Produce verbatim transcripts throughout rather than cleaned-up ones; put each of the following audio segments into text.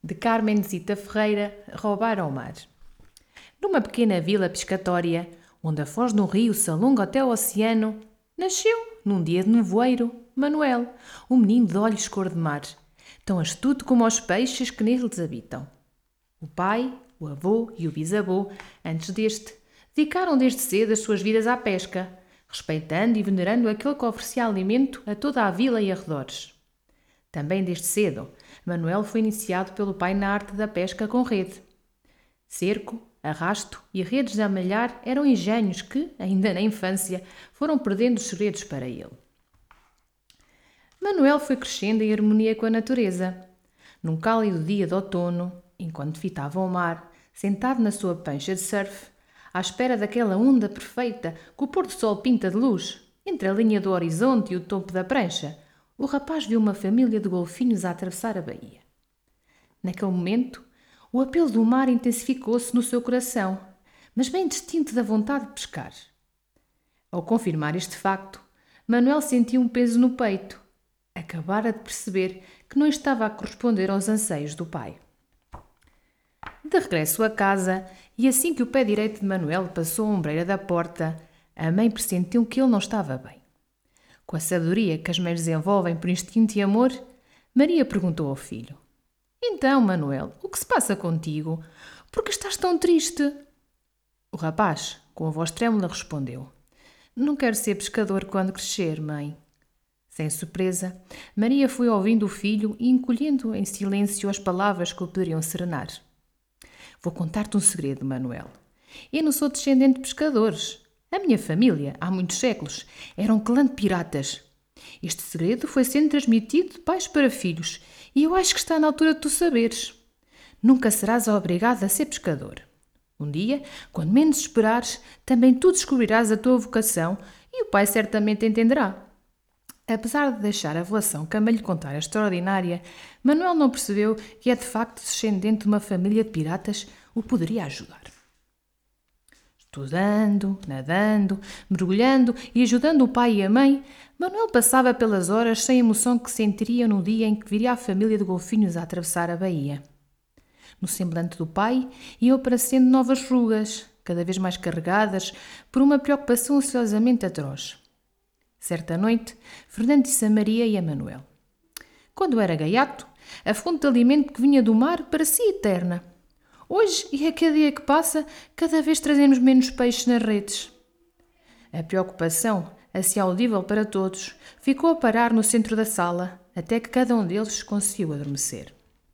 de Carmenzita Ferreira, Roubar ao Mar. Numa pequena vila pescatória, onde a foz do rio se alonga até o oceano, nasceu, num dia de nevoeiro, Manuel, um menino de olhos cor de mar, tão astuto como os peixes que neles habitam. O pai, o avô e o bisavô, antes deste, dedicaram desde cedo as suas vidas à pesca, respeitando e venerando aquele que oferecia alimento a toda a vila e arredores. Também desde cedo, Manuel foi iniciado pelo pai na arte da pesca com rede. Cerco, arrasto e redes de amalhar eram engenhos que, ainda na infância, foram perdendo os segredos para ele. Manuel foi crescendo em harmonia com a natureza. Num cálido dia de outono, enquanto fitava o mar, sentado na sua prancha de surf, à espera daquela onda perfeita que o pôr do sol pinta de luz, entre a linha do horizonte e o topo da prancha, o rapaz viu uma família de golfinhos a atravessar a baía. Naquele momento, o apelo do mar intensificou-se no seu coração, mas bem distinto da vontade de pescar. Ao confirmar este facto, Manuel sentiu um peso no peito. Acabara de perceber que não estava a corresponder aos anseios do pai. De regresso a casa, e assim que o pé direito de Manuel passou a ombreira da porta, a mãe pressentiu que ele não estava bem. Com a sabedoria que as mães desenvolvem por instinto e amor, Maria perguntou ao filho: "Então, Manuel, o que se passa contigo? Por que estás tão triste?" O rapaz, com a voz trêmula, respondeu: "Não quero ser pescador quando crescer, mãe." Sem surpresa, Maria foi ouvindo o filho e encolhendo em silêncio as palavras que o poderiam serenar. "Vou contar-te um segredo, Manuel. Eu não sou descendente de pescadores. A minha família, há muitos séculos, era um clã de piratas. Este segredo foi sendo transmitido de pais para filhos e eu acho que está na altura de tu saberes. Nunca serás obrigado a ser pescador. Um dia, quando menos esperares, também tu descobrirás a tua vocação e o pai certamente entenderá." Apesar de deixar a relação que a mãe lhe contara extraordinária, Manuel não percebeu que é de facto descendente de uma família de piratas o poderia ajudar. Estudando, nadando, mergulhando e ajudando o pai e a mãe, Manuel passava pelas horas sem a emoção que sentiria no dia em que viria a família de golfinhos a atravessar a baía. No semblante do pai iam aparecendo novas rugas, cada vez mais carregadas por uma preocupação ansiosamente atroz. Certa noite, Fernando disse a Maria e a Manuel: "Quando era gaiato, a fonte de alimento que vinha do mar parecia eterna. Hoje, e a cada dia que passa, cada vez trazemos menos peixes nas redes." A preocupação, assim audível para todos, ficou a parar no centro da sala, até que cada um deles conseguiu adormecer.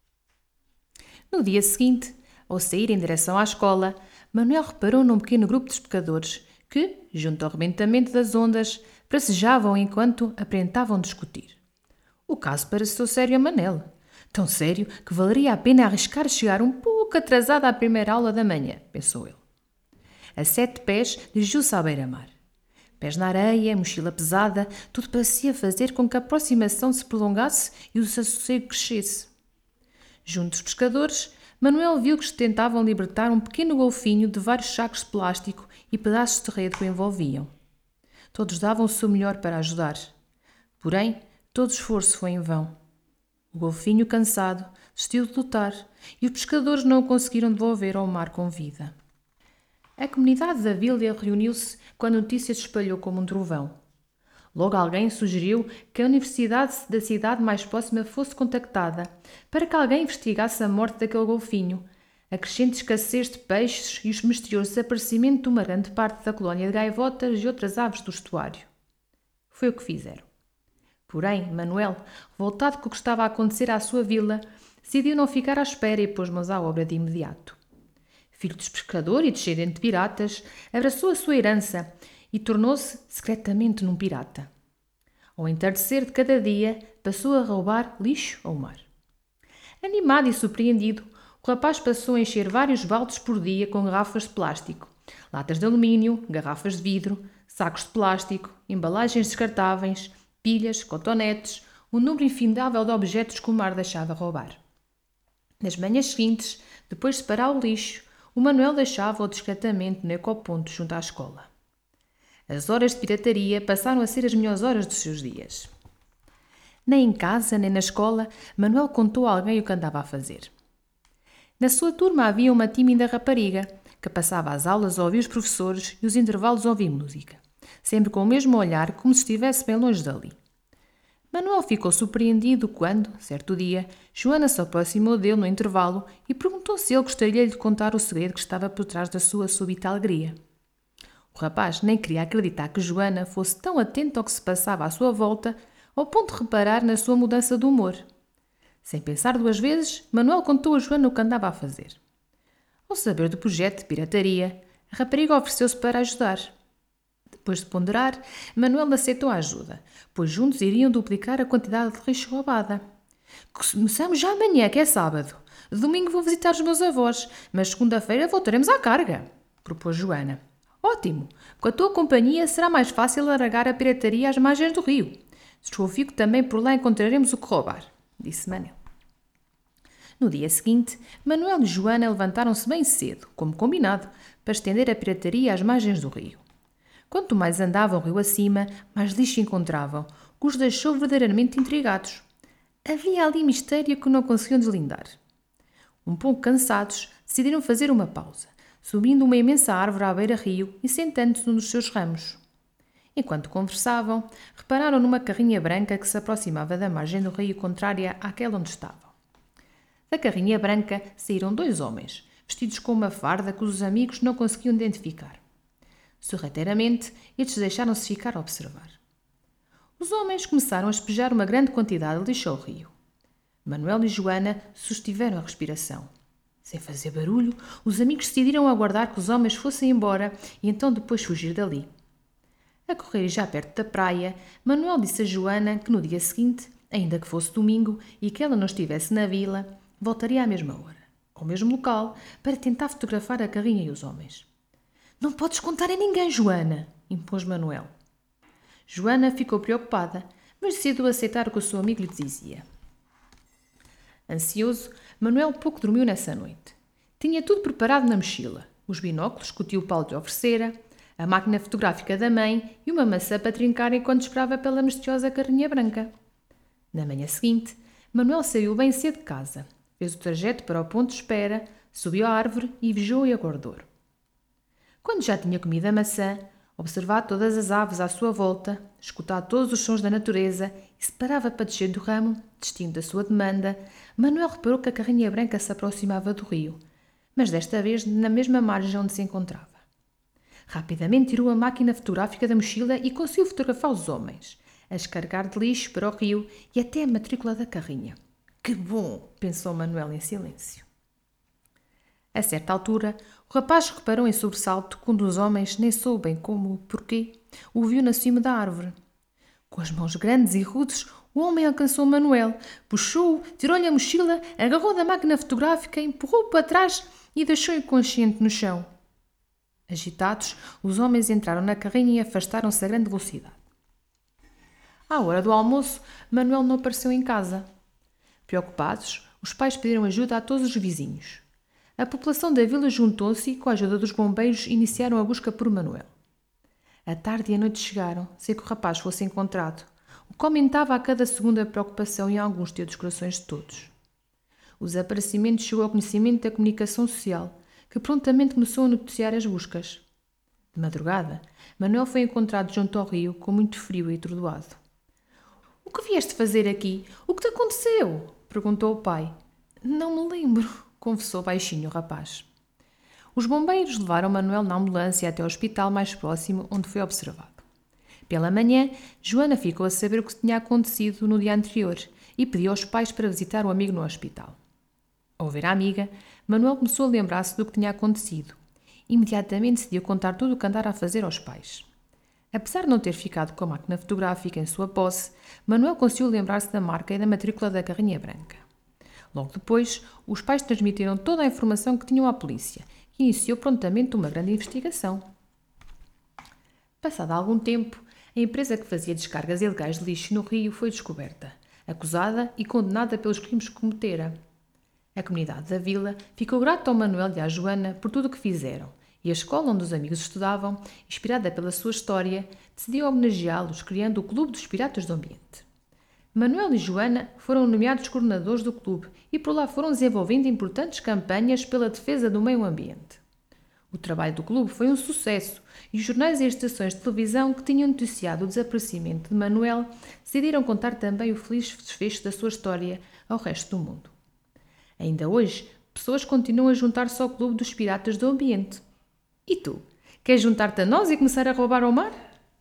No dia seguinte, ao sair em direção à escola, Manuel reparou num pequeno grupo de pescadores que, junto ao rebentamento das ondas, bracejavam enquanto aparentavam discutir. O caso pareceu sério a Manel. Tão sério que valeria a pena arriscar chegar um pouco atrasado à primeira aula da manhã, pensou ele. A sete pés dirigiu-se à beira-mar. Pés na areia, mochila pesada, tudo parecia fazer com que a aproximação se prolongasse e o desassossego crescesse. Junto dos pescadores, Manuel viu que se tentavam libertar um pequeno golfinho de vários sacos de plástico e pedaços de rede que o envolviam. Todos davam o seu melhor para ajudar. Porém, todo esforço foi em vão. O golfinho, cansado, desistiu de lutar e os pescadores não o conseguiram devolver ao mar com vida. A comunidade da vila reuniu-se quando a notícia se espalhou como um trovão. Logo alguém sugeriu que a universidade da cidade mais próxima fosse contactada para que alguém investigasse a morte daquele golfinho, a crescente escassez de peixes e o misterioso desaparecimento de uma grande parte da colónia de gaivotas e outras aves do estuário. Foi o que fizeram. Porém, Manuel, revoltado com o que estava a acontecer à sua vila, decidiu não ficar à espera e pôs mãos à obra de imediato. Filho de pescador e descendente de piratas, abraçou a sua herança e tornou-se secretamente num pirata. Ao entardecer de cada dia, passou a roubar lixo ao mar. Animado e surpreendido, o rapaz passou a encher vários baldes por dia com garrafas de plástico, latas de alumínio, garrafas de vidro, sacos de plástico, embalagens descartáveis, pilhas, cotonetes, um número infindável de objetos que o mar deixava roubar. Nas manhãs seguintes, depois de separar o lixo, o Manuel deixava-o discretamente no ecoponto junto à escola. As horas de pirataria passaram a ser as melhores horas dos seus dias. Nem em casa, nem na escola, Manuel contou a alguém o que andava a fazer. Na sua turma havia uma tímida rapariga, que passava as aulas a ouvir os professores e os intervalos a ouvir música, sempre com o mesmo olhar, como se estivesse bem longe dali. Manuel ficou surpreendido quando, certo dia, Joana se aproximou dele no intervalo e perguntou se ele gostaria de lhe contar o segredo que estava por trás da sua súbita alegria. O rapaz nem queria acreditar que Joana fosse tão atenta ao que se passava à sua volta, ao ponto de reparar na sua mudança de humor. Sem pensar duas vezes, Manuel contou a Joana o que andava a fazer. Ao saber do projeto de pirataria, a rapariga ofereceu-se para ajudar. Depois de ponderar, Manuel aceitou a ajuda, pois juntos iriam duplicar a quantidade de lixo roubada. Começamos já amanhã, que é sábado. Domingo vou visitar os meus avós, mas segunda-feira voltaremos à carga, propôs Joana. Ótimo! Com a tua companhia será mais fácil largar a pirataria às margens do rio. Desconfio que também por lá encontraremos o que roubar, disse Manel. No dia seguinte, Manuel e Joana levantaram-se bem cedo, como combinado, para estender a pirataria às margens do rio. Quanto mais andavam rio acima, mais lixo encontravam, o que os deixou verdadeiramente intrigados. Havia ali mistério que não conseguiam deslindar. Um pouco cansados, decidiram fazer uma pausa, subindo uma imensa árvore à beira-rio e sentando-se num dos seus ramos. Enquanto conversavam, repararam numa carrinha branca que se aproximava da margem do rio contrária àquela onde estavam. Da carrinha branca saíram dois homens, vestidos com uma farda que os amigos não conseguiam identificar. Sorrateiramente, eles deixaram-se ficar a observar. Os homens começaram a espejar uma grande quantidade de lixo ao rio. Manuel e Joana sustiveram a respiração. Sem fazer barulho, os amigos decidiram aguardar que os homens fossem embora e então depois fugir dali. A correr já perto da praia, Manuel disse a Joana que no dia seguinte, ainda que fosse domingo e que ela não estivesse na vila, voltaria à mesma hora, ao mesmo local, para tentar fotografar a carrinha e os homens. Não podes contar a ninguém, Joana, impôs Manuel. Joana ficou preocupada, mas decidiu aceitar o que o seu amigo lhe dizia. Ansioso, Manuel pouco dormiu nessa noite. Tinha tudo preparado na mochila, os binóculos que o tio Paulo lhe oferecera, a máquina fotográfica da mãe e uma maçã para trincar enquanto esperava pela misteriosa carrinha branca. Na manhã seguinte, Manuel saiu bem cedo de casa, fez o trajeto para o ponto de espera, subiu à árvore e vigiou e aguardou. Quando já tinha comido a maçã, observado todas as aves à sua volta, escutado todos os sons da natureza e se parava para descer do ramo, destino da sua demanda, Manuel reparou que a carrinha branca se aproximava do rio, mas desta vez na mesma margem onde se encontrava. Rapidamente tirou a máquina fotográfica da mochila e conseguiu fotografar os homens, a descarregar de lixo para o rio e até a matrícula da carrinha. Que bom! Pensou Manuel em silêncio. A certa altura, o rapaz reparou em sobressalto que um dos homens, nem soube bem como, porquê, o viu na cima da árvore. Com as mãos grandes e rudes, o homem alcançou Manuel, puxou-o, tirou-lhe a mochila, agarrou da máquina fotográfica, empurrou-o para trás e deixou-o inconsciente no chão. Agitados, os homens entraram na carrinha e afastaram-se a grande velocidade. À hora do almoço, Manuel não apareceu em casa. Preocupados, os pais pediram ajuda a todos os vizinhos. A população da vila juntou-se e, com a ajuda dos bombeiros, iniciaram a busca por Manuel. A tarde e a noite chegaram, sem que o rapaz fosse encontrado, o que aumentava a cada segundo a preocupação e a angústia dos corações de todos. O desaparecimento chegou ao conhecimento da comunicação social, que prontamente começou a noticiar as buscas. De madrugada, Manuel foi encontrado junto ao rio, com muito frio e atordoado. — O que vieste fazer aqui? O que te aconteceu? — perguntou o pai. — Não me lembro — confessou baixinho o rapaz. Os bombeiros levaram Manuel na ambulância até ao hospital mais próximo, onde foi observado. Pela manhã, Joana ficou a saber o que tinha acontecido no dia anterior e pediu aos pais para visitar o amigo no hospital. Ao ver a amiga, Manuel começou a lembrar-se do que tinha acontecido. Imediatamente decidiu contar tudo o que andara a fazer aos pais. Apesar de não ter ficado com a máquina fotográfica em sua posse, Manuel conseguiu lembrar-se da marca e da matrícula da carrinha branca. Logo depois, os pais transmitiram toda a informação que tinham à polícia, que iniciou prontamente uma grande investigação. Passado algum tempo, a empresa que fazia descargas ilegais de lixo no rio foi descoberta, acusada e condenada pelos crimes que cometera. A comunidade da vila ficou grata ao Manuel e à Joana por tudo o que fizeram, e a escola onde os amigos estudavam, inspirada pela sua história, decidiu homenageá-los criando o Clube dos Piratas do Ambiente. Manuel e Joana foram nomeados coordenadores do clube e por lá foram desenvolvendo importantes campanhas pela defesa do meio ambiente. O trabalho do clube foi um sucesso e os jornais e as estações de televisão que tinham noticiado o desaparecimento de Manuel decidiram contar também o feliz desfecho da sua história ao resto do mundo. Ainda hoje, pessoas continuam a juntar-se ao clube dos piratas do ambiente. E tu? Queres juntar-te a nós e começar a roubar ao mar?